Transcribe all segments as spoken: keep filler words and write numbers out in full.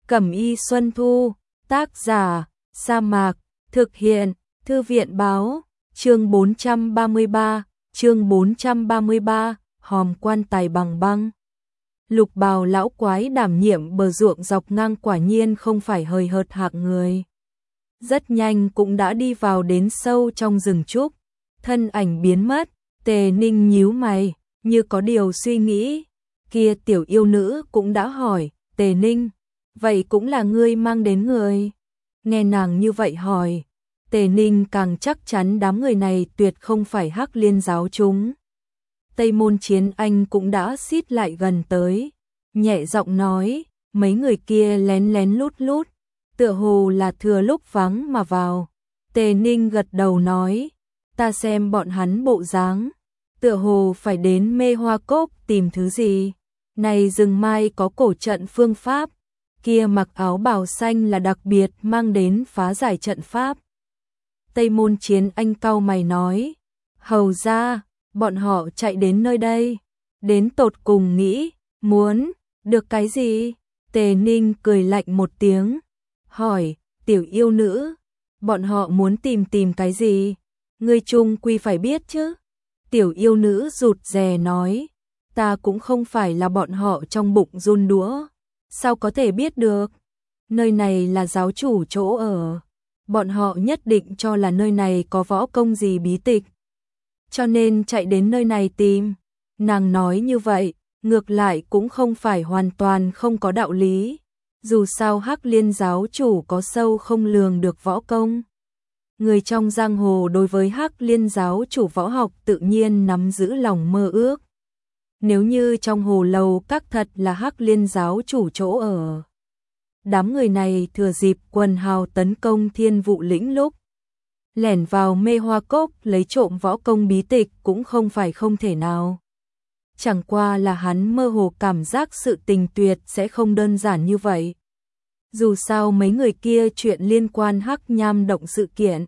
Cẩm y Xuân Thu, tác giả, Sa Mạc, thực hiện, Thư viện báo, chương bốn trăm ba mươi ba, chương bốn trăm ba mươi ba, hòm quan tài bằng băng. Lục bào lão quái đảm nhiệm bờ ruộng dọc ngang quả nhiên không phải hời hợt hạng người. Rất nhanh cũng đã đi vào đến sâu trong rừng trúc, thân ảnh biến mất, Tề Ninh nhíu mày, như có điều suy nghĩ. Kia tiểu yêu nữ cũng đã hỏi, Tề Ninh, vậy cũng là ngươi mang đến người? Nghe nàng như vậy hỏi, Tề Ninh càng chắc chắn đám người này tuyệt không phải Hắc Liên giáo chúng. Tây Môn Chiến Anh cũng đã xít lại gần tới, nhẹ giọng nói, mấy người kia lén lén lút lút, tựa hồ là thừa lúc vắng mà vào. Tề Ninh gật đầu nói, ta xem bọn hắn bộ dáng, tựa hồ phải đến Mê Hoa Cốc tìm thứ gì. Này rừng mai có cổ trận phương pháp, kia mặc áo bào xanh là đặc biệt mang đến phá giải trận pháp. Tây Môn Chiến Anh cau mày nói, hầu ra, bọn họ chạy đến nơi đây, đến tột cùng nghĩ, muốn, được cái gì? Tề Ninh cười lạnh một tiếng, hỏi, tiểu yêu nữ, bọn họ muốn tìm tìm cái gì? Ngươi chung quy phải biết chứ? Tiểu yêu nữ rụt rè nói, ta cũng không phải là bọn họ trong bụng run đũa, sao có thể biết được? Nơi này là giáo chủ chỗ ở, bọn họ nhất định cho là nơi này có võ công gì bí tịch, cho nên chạy đến nơi này tìm. Nàng nói như vậy, ngược lại cũng không phải hoàn toàn không có đạo lý, dù sao Hắc Liên giáo chủ có sâu không lường được võ công. Người trong giang hồ đối với Hắc Liên giáo chủ võ học tự nhiên nắm giữ lòng mơ ước. Nếu như trong hồ lầu các thật là Hắc Liên giáo chủ chỗ ở, đám người này thừa dịp quần hào tấn công Thiên Vụ lĩnh lúc lẻn vào Mê Hoa Cốc lấy trộm võ công bí tịch cũng không phải không thể nào. Chẳng qua là hắn mơ hồ cảm giác sự tình tuyệt sẽ không đơn giản như vậy. Dù sao mấy người kia chuyện liên quan Hắc Nham động sự kiện,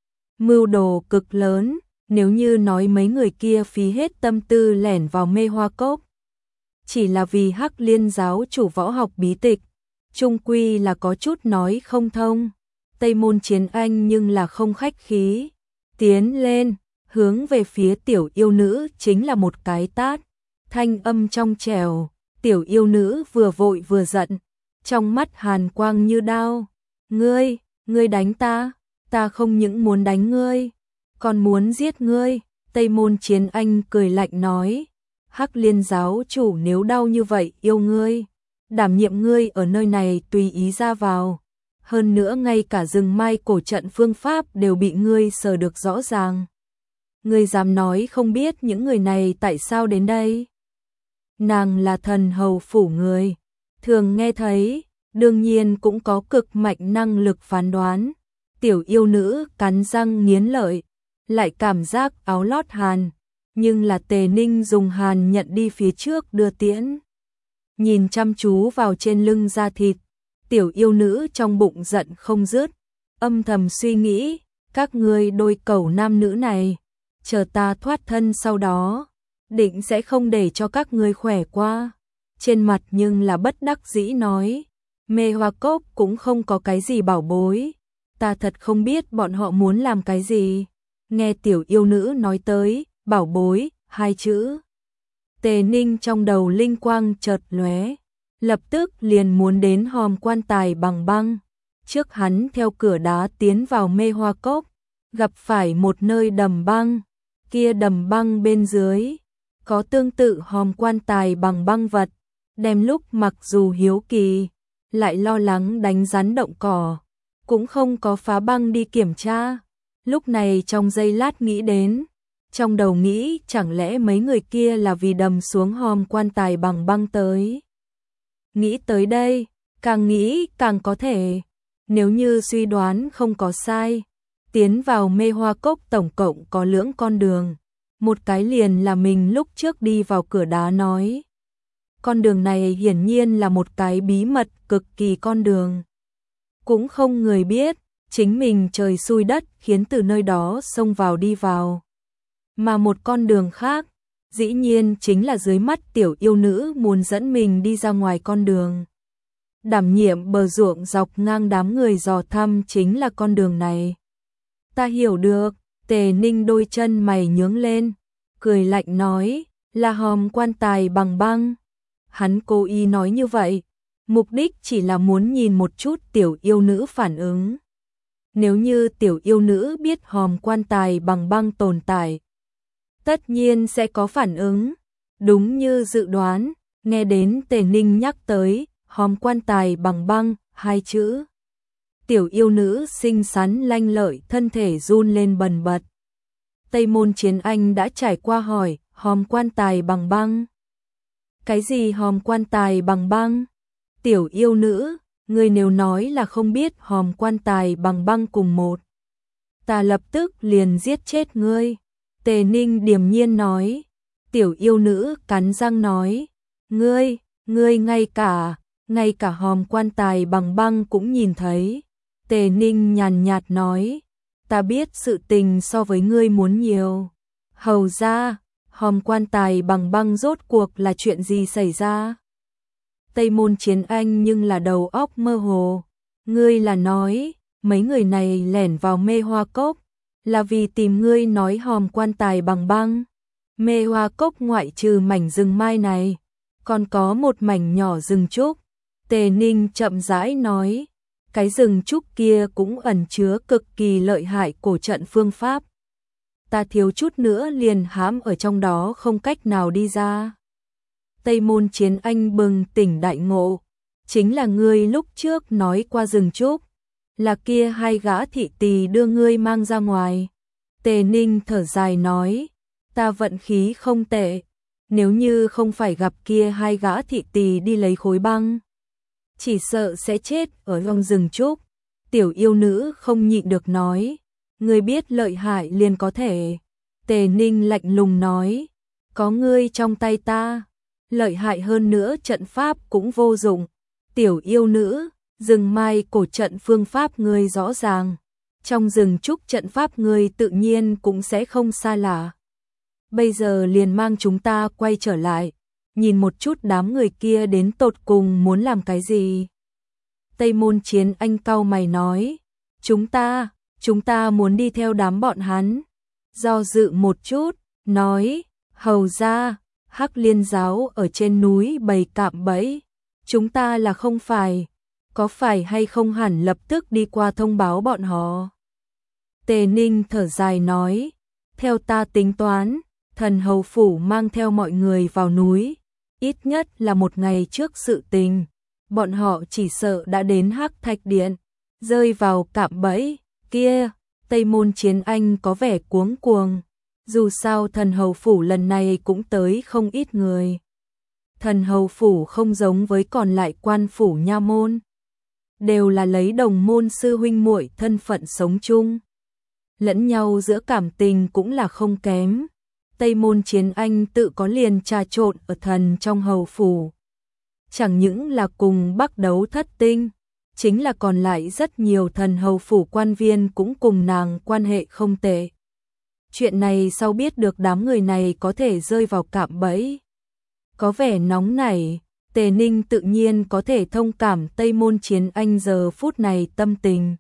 mưu đồ cực lớn, nếu như nói mấy người kia phí hết tâm tư lẻn vào Mê Hoa Cốc chỉ là vì Hắc Liên giáo chủ võ học bí tịch, chung quy là có chút nói không thông. Tây Môn Chiến Anh nhưng là không khách khí, tiến lên, hướng về phía tiểu yêu nữ chính là một cái tát, thanh âm trong trẻo. Tiểu yêu nữ vừa vội vừa giận, trong mắt hàn quang như đao, ngươi, ngươi đánh ta, ta không những muốn đánh ngươi, còn muốn giết ngươi. Tây Môn Chiến Anh cười lạnh nói, Hắc Liên giáo chủ nếu đau như vậy yêu ngươi, đảm nhiệm ngươi ở nơi này tùy ý ra vào, hơn nữa ngay cả rừng mai cổ trận phương pháp đều bị ngươi sờ được rõ ràng. Ngươi dám nói không biết những người này tại sao đến đây? Nàng là thần hầu phủ người, thường nghe thấy, đương nhiên cũng có cực mạnh năng lực phán đoán. Tiểu yêu nữ cắn răng nghiến lợi, lại cảm giác áo lót hàn, nhưng là Tề Ninh dùng hàn nhận đi phía trước đưa tiễn. Nhìn chăm chú vào trên lưng da thịt, tiểu yêu nữ trong bụng giận không dứt, âm thầm suy nghĩ, các ngươi đôi cẩu nam nữ này, chờ ta thoát thân sau đó, định sẽ không để cho các ngươi khỏe qua. Trên mặt nhưng là bất đắc dĩ nói, Mê Hoa Cốc cũng không có cái gì bảo bối, ta thật không biết bọn họ muốn làm cái gì. Nghe tiểu yêu nữ nói tới bảo bối hai chữ, Tề Ninh trong đầu linh quang chợt lóe, lập tức liền muốn đến hòm quan tài bằng băng. Trước hắn theo cửa đá tiến vào Mê Hoa Cốc, gặp phải một nơi đầm băng, kia đầm băng bên dưới có tương tự hòm quan tài bằng băng vật. Đem lúc mặc dù hiếu kỳ, lại lo lắng đánh rắn động cỏ, cũng không có phá băng đi kiểm tra. Lúc này trong giây lát nghĩ đến, trong đầu nghĩ chẳng lẽ mấy người kia là vì đầm xuống hòm quan tài bằng băng tới. Nghĩ tới đây, càng nghĩ càng có thể, nếu như suy đoán không có sai, tiến vào Mê Hoa Cốc tổng cộng có lưỡng con đường, một cái liền là mình lúc trước đi vào cửa đá nói. Con đường này hiển nhiên là một cái bí mật cực kỳ con đường, cũng không người biết, chính mình trời xui đất khiến từ nơi đó xông vào đi vào. Mà một con đường khác, dĩ nhiên chính là dưới mắt tiểu yêu nữ muốn dẫn mình đi ra ngoài con đường. đảm nhiệm bờ ruộng dọc ngang đám người dò thăm chính là con đường này. Ta hiểu được, Tề Ninh đôi chân mày nhướng lên, cười lạnh nói, là hòm quan tài bằng băng. Hắn cố ý nói như vậy, mục đích chỉ là muốn nhìn một chút tiểu yêu nữ phản ứng. Nếu như tiểu yêu nữ biết hòm quan tài bằng băng tồn tại, tất nhiên sẽ có phản ứng. Đúng như dự đoán, nghe đến Tề Ninh nhắc tới hòm quan tài bằng băng hai chữ, tiểu yêu nữ xinh xắn lanh lợi thân thể run lên bần bật. Tây Môn Chiến Anh đã trải qua hỏi, hòm quan tài bằng băng. Cái gì hòm quan tài bằng băng? Tiểu yêu nữ, ngươi nếu nói là không biết hòm quan tài bằng băng cùng một, ta lập tức liền giết chết ngươi. Tề Ninh điềm nhiên nói. Tiểu yêu nữ cắn răng nói, ngươi, ngươi ngay cả, ngay cả hòm quan tài bằng băng cũng nhìn thấy. Tề Ninh nhàn nhạt nói, ta biết sự tình so với ngươi muốn nhiều. Hầu ra, hòm quan tài bằng băng rốt cuộc là chuyện gì xảy ra? Tây Môn Chiến Anh nhưng là đầu óc mơ hồ. Ngươi là nói, mấy người này lẻn vào Mê Hoa Cốc, là vì tìm ngươi nói hòm quan tài bằng băng. Mê Hoa Cốc ngoại trừ mảnh rừng mai này, còn có một mảnh nhỏ rừng trúc. Tề Ninh chậm rãi nói, cái rừng trúc kia cũng ẩn chứa cực kỳ lợi hại cổ trận phương pháp. Ta thiếu chút nữa liền hãm ở trong đó không cách nào đi ra. Tây Môn Chiến Anh bừng tỉnh đại ngộ, chính là ngươi lúc trước nói qua rừng trúc, là kia hai gã thị tỳ đưa ngươi mang ra ngoài. Tề Ninh thở dài nói, ta vận khí không tệ, nếu như không phải gặp kia hai gã thị tỳ đi lấy khối băng, chỉ sợ sẽ chết ở trong rừng trúc. Tiểu yêu nữ không nhịn được nói, ngươi biết lợi hại liền có thể. Tề Ninh lạnh lùng nói, có ngươi trong tay ta, lợi hại hơn nữa trận pháp cũng vô dụng. Tiểu yêu nữ, rừng mai cổ trận phương pháp ngươi rõ ràng, trong rừng trúc trận pháp ngươi tự nhiên cũng sẽ không xa lạ. Bây giờ liền mang chúng ta quay trở lại, nhìn một chút đám người kia đến tột cùng muốn làm cái gì. Tây Môn Chiến Anh cau mày nói, chúng ta, chúng ta muốn đi theo đám bọn hắn. Do dự một chút, nói, hầu ra, Hắc Liên giáo ở trên núi bày cạm bẫy, chúng ta là không phải, có phải hay không hẳn lập tức đi qua thông báo bọn họ. Tề Ninh thở dài nói, theo ta tính toán, Thần Hầu Phủ mang theo mọi người vào núi, ít nhất là một ngày trước sự tình, bọn họ chỉ sợ đã đến Hắc Thạch Điện, rơi vào cạm bẫy kia. Tây Môn Chiến Anh có vẻ cuống cuồng, dù sao Thần Hầu Phủ lần này cũng tới không ít người. Thần Hầu Phủ không giống với còn lại quan phủ nha môn, đều là lấy đồng môn sư huynh muội thân phận sống chung, lẫn nhau giữa cảm tình cũng là không kém. Tây Môn Chiến Anh tự có liền trà trộn ở thần trong Hầu Phủ, chẳng những là cùng Bắc Đấu Thất Tinh, chính là còn lại rất nhiều Thần Hầu Phủ quan viên cũng cùng nàng quan hệ không tệ. Chuyện này sau biết được đám người này có thể rơi vào cạm bẫy, có vẻ nóng nảy. Tề Ninh tự nhiên có thể thông cảm Tây Môn Chiến Anh giờ phút này tâm tình.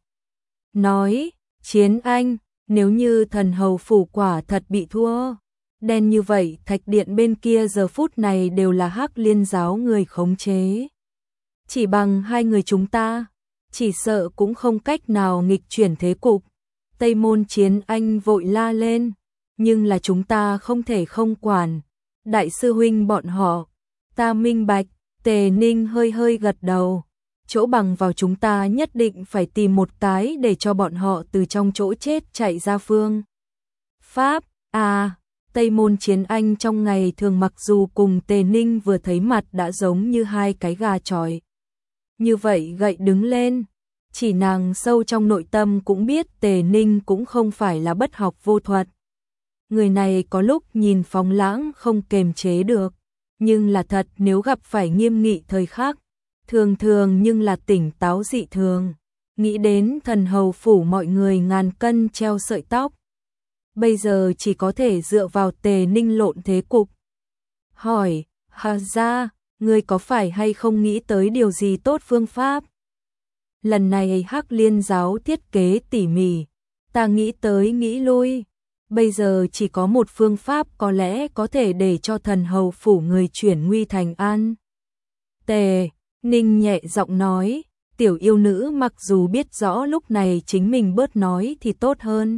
Nói, Chiến Anh, nếu như Thần Hầu Phủ quả thật bị thua, đen như vậy Thạch Điện bên kia giờ phút này đều là Hắc Liên giáo người khống chế. Chỉ bằng hai người chúng ta, chỉ sợ cũng không cách nào nghịch chuyển thế cục. Tây Môn Chiến Anh vội la lên, nhưng là chúng ta không thể không quản. Đại sư huynh bọn họ, ta minh bạch. Tề Ninh hơi hơi gật đầu, chỗ bằng vào chúng ta nhất định phải tìm một cái để cho bọn họ từ trong chỗ chết chạy ra phương pháp. À, Tây Môn Chiến Anh trong ngày thường mặc dù cùng Tề Ninh vừa thấy mặt đã giống như hai cái gà chọi, như vậy gậy đứng lên, chỉ nàng sâu trong nội tâm cũng biết Tề Ninh cũng không phải là bất học vô thuật. Người này có lúc nhìn phóng lãng không kềm chế được, nhưng là thật nếu gặp phải nghiêm nghị thời khắc, thường thường nhưng là tỉnh táo dị thường. Nghĩ đến Thần Hầu Phủ mọi người ngàn cân treo sợi tóc, bây giờ chỉ có thể dựa vào Tề Ninh lộn thế cục. Hỏi, hà ra, ngươi có phải hay không nghĩ tới điều gì tốt phương pháp? Lần này Hắc Liên giáo thiết kế tỉ mỉ, ta nghĩ tới nghĩ lui, bây giờ chỉ có một phương pháp có lẽ có thể để cho thần hầu phủ người chuyển nguy thành an. Tề Ninh nhẹ giọng nói, tiểu yêu nữ mặc dù biết rõ lúc này chính mình bớt nói thì tốt hơn,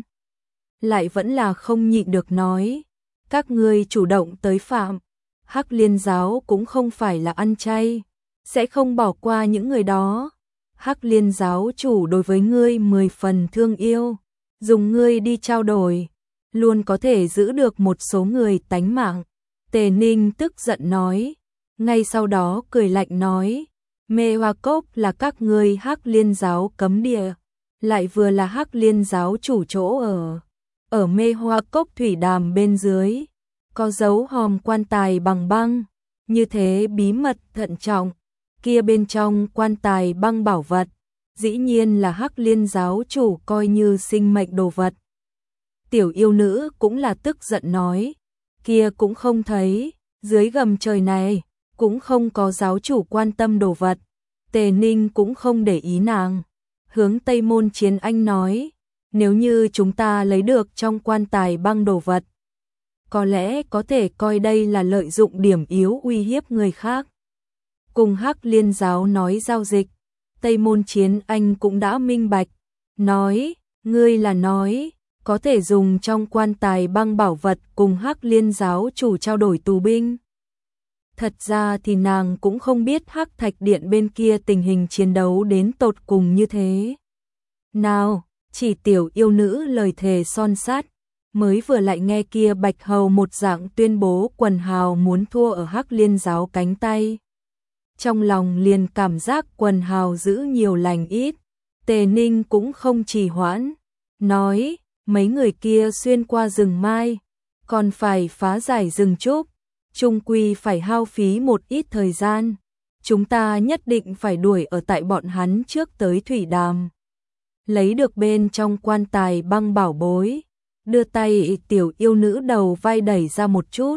lại vẫn là không nhịn được nói, các ngươi chủ động tới phạm, Hắc Liên giáo cũng không phải là ăn chay, sẽ không bỏ qua những người đó. Hắc Liên giáo chủ đối với ngươi mười phần thương yêu, dùng ngươi đi trao đổi, luôn có thể giữ được một số người tánh mạng. Tề Ninh tức giận nói, ngay sau đó cười lạnh nói, Mê Hoa Cốc là các ngươi Hắc Liên giáo cấm địa, lại vừa là Hắc Liên giáo chủ chỗ ở. Ở Mê Hoa Cốc thủy đàm bên dưới, có dấu hòm quan tài bằng băng, như thế bí mật thận trọng, kia bên trong quan tài băng bảo vật, dĩ nhiên là Hắc Liên giáo chủ coi như sinh mệnh đồ vật. Tiểu yêu nữ cũng là tức giận nói, kia cũng không thấy, dưới gầm trời này, cũng không có giáo chủ quan tâm đồ vật. Tề Ninh cũng không để ý nàng, hướng Tây Môn Chiến Anh nói, nếu như chúng ta lấy được trong quan tài băng đồ vật, có lẽ có thể coi đây là lợi dụng điểm yếu uy hiếp người khác. Cùng Hắc Liên giáo nói giao dịch, Tây Môn Chiến Anh cũng đã minh bạch, nói, ngươi là nói, có thể dùng trong quan tài băng bảo vật cùng Hắc Liên giáo chủ trao đổi tù binh. Thật ra thì nàng cũng không biết Hắc Thạch Điện bên kia tình hình chiến đấu đến tột cùng như thế nào, chỉ tiểu yêu nữ lời thề son sắt, mới vừa lại nghe kia Bạch Hầu một dạng tuyên bố quần hào muốn thua ở Hắc Liên giáo cánh tay. Trong lòng liền cảm giác quần hào giữ nhiều lành ít, Tề Ninh cũng không trì hoãn, nói, mấy người kia xuyên qua rừng mai, còn phải phá giải rừng trúc, chung quy phải hao phí một ít thời gian, chúng ta nhất định phải đuổi ở tại bọn hắn trước tới thủy đàm. Lấy được bên trong quan tài băng bảo bối, đưa tay tiểu yêu nữ đầu vai đẩy ra một chút,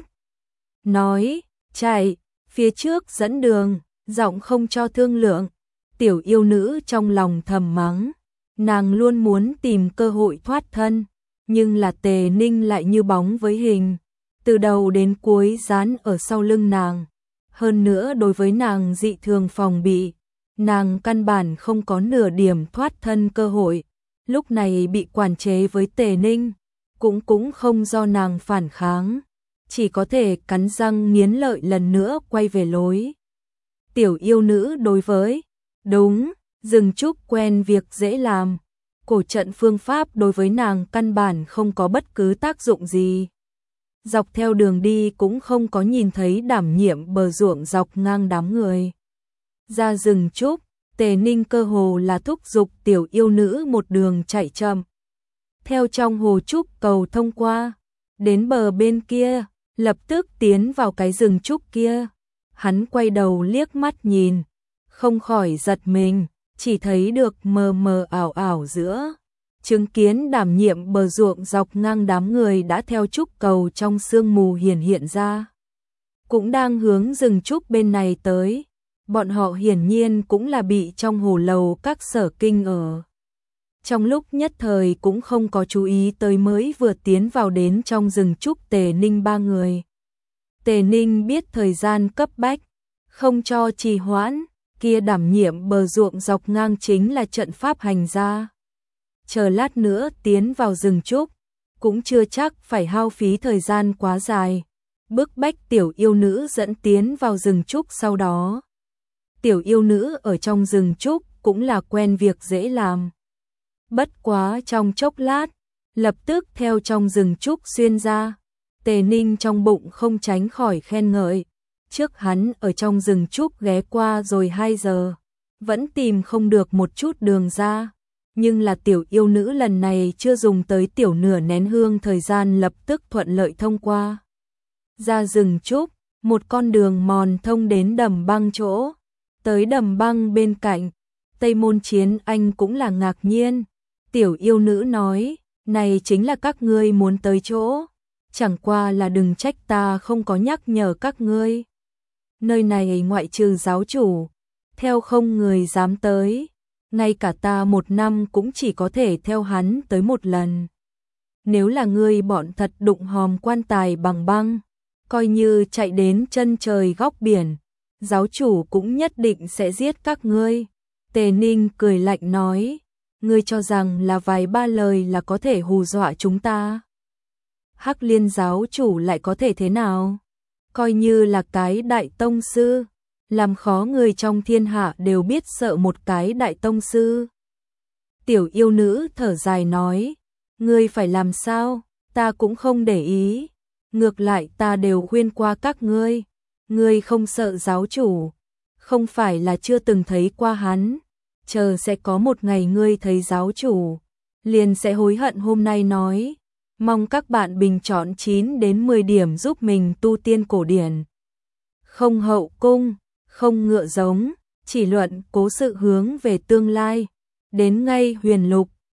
nói, chạy, phía trước dẫn đường, giọng không cho thương lượng. Tiểu yêu nữ trong lòng thầm mắng, nàng luôn muốn tìm cơ hội thoát thân, nhưng là Tề Ninh lại như bóng với hình, từ đầu đến cuối dán ở sau lưng nàng, hơn nữa đối với nàng dị thường phòng bị, nàng căn bản không có nửa điểm thoát thân cơ hội, lúc này bị quản chế với Tề Ninh, cũng cũng không do nàng phản kháng, chỉ có thể cắn răng nghiến lợi lần nữa quay về lối. Tiểu yêu nữ đối với, đúng, rừng trúc quen việc dễ làm, cổ trận phương pháp đối với nàng căn bản không có bất cứ tác dụng gì. Dọc theo đường đi cũng không có nhìn thấy đảm nhiệm bờ ruộng dọc ngang đám người. Ra rừng trúc, Tề Ninh cơ hồ là thúc giục tiểu yêu nữ một đường chạy chậm. Theo trong hồ trúc cầu thông qua, đến bờ bên kia, lập tức tiến vào cái rừng trúc kia. Hắn quay đầu liếc mắt nhìn, không khỏi giật mình, chỉ thấy được mờ mờ ảo ảo giữa. Chứng kiến đảm nhiệm bờ ruộng dọc ngang đám người đã theo trúc cầu trong sương mù hiển hiện ra. Cũng đang hướng rừng trúc bên này tới, bọn họ hiển nhiên cũng là bị trong hồ lầu các sở kinh ở. Trong lúc nhất thời cũng không có chú ý tới mới vừa tiến vào đến trong rừng trúc Tề Ninh ba người. Tề Ninh biết thời gian cấp bách, không cho trì hoãn, kia đảm nhiệm bờ ruộng dọc ngang chính là trận pháp hành gia. Chờ lát nữa tiến vào rừng trúc, cũng chưa chắc phải hao phí thời gian quá dài. Bức bách tiểu yêu nữ dẫn tiến vào rừng trúc sau đó. Tiểu yêu nữ ở trong rừng trúc cũng là quen việc dễ làm. Bất quá trong chốc lát, lập tức theo trong rừng trúc xuyên ra. Tề Ninh trong bụng không tránh khỏi khen ngợi. Trước hắn ở trong rừng trúc ghé qua rồi hai giờ, vẫn tìm không được một chút đường ra. Nhưng là tiểu yêu nữ lần này chưa dùng tới tiểu nửa nén hương thời gian lập tức thuận lợi thông qua. Ra rừng trúc, một con đường mòn thông đến đầm băng chỗ. Tới đầm băng bên cạnh, Tây Môn Chiến Anh cũng là ngạc nhiên. Tiểu yêu nữ nói, này chính là các ngươi muốn tới chỗ. Chẳng qua là đừng trách ta không có nhắc nhở các ngươi. Nơi này ngoại trừ giáo chủ, theo không người dám tới, ngay cả ta một năm cũng chỉ có thể theo hắn tới một lần. Nếu là ngươi bọn thật đụng hòm quan tài bằng băng, coi như chạy đến chân trời góc biển, giáo chủ cũng nhất định sẽ giết các ngươi. Tề Ninh cười lạnh nói, ngươi cho rằng là vài ba lời là có thể hù dọa chúng ta. Hắc Liên giáo chủ lại có thể thế nào? Coi như là cái đại tông sư, làm khó người trong thiên hạ đều biết sợ một cái đại tông sư. Tiểu yêu nữ thở dài nói, ngươi phải làm sao, ta cũng không để ý. Ngược lại ta đều khuyên qua các ngươi, ngươi không sợ giáo chủ, không phải là chưa từng thấy qua hắn, chờ sẽ có một ngày ngươi thấy giáo chủ, liền sẽ hối hận hôm nay nói. Mong các bạn bình chọn chín đến mười điểm giúp mình tu tiên cổ điển. Không hậu cung, không ngựa giống, chỉ luận cố sự hướng về tương lai. Đến ngay huyền lục,